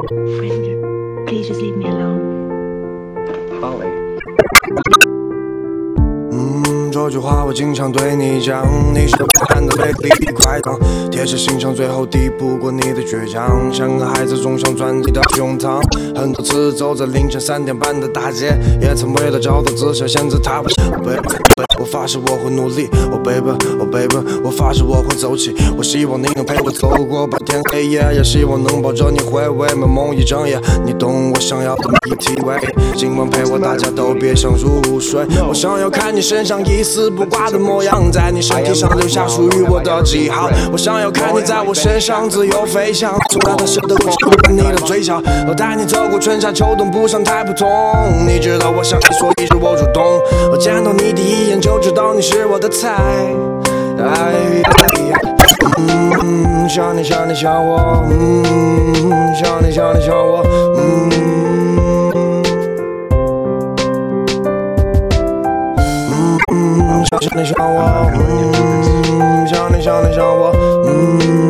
Friend, please just leave me alone. Holly. 这句话我经常对你讲，你是看的美丽快糖，贴着心肠，最后抵不过你的倔强，像个孩子总想钻你的胸膛。很多次走在凌晨3点半的大街，也曾为了找到自信，现在他不是我发誓我会努力，Oh baby，Oh baby， 我发誓我会走起。我希望你能陪我走过白天黑夜，也希望能抱着你回味美梦一整夜。你懂我想要的谜题味，今晚陪我，大家都别想入睡。我想要看你身上一丝不挂的模样，在你身体上留下属于我的记号。我想要看你在我身上自由飞翔，从那他舍得我喜欢你的嘴角，我带你走过春夏秋冬，不想太普通。你知道我想你，所以是我主动。我见到你第一眼就知道你是我的菜。想你想你想我，想你想你想我，想你想我，想你想你想我，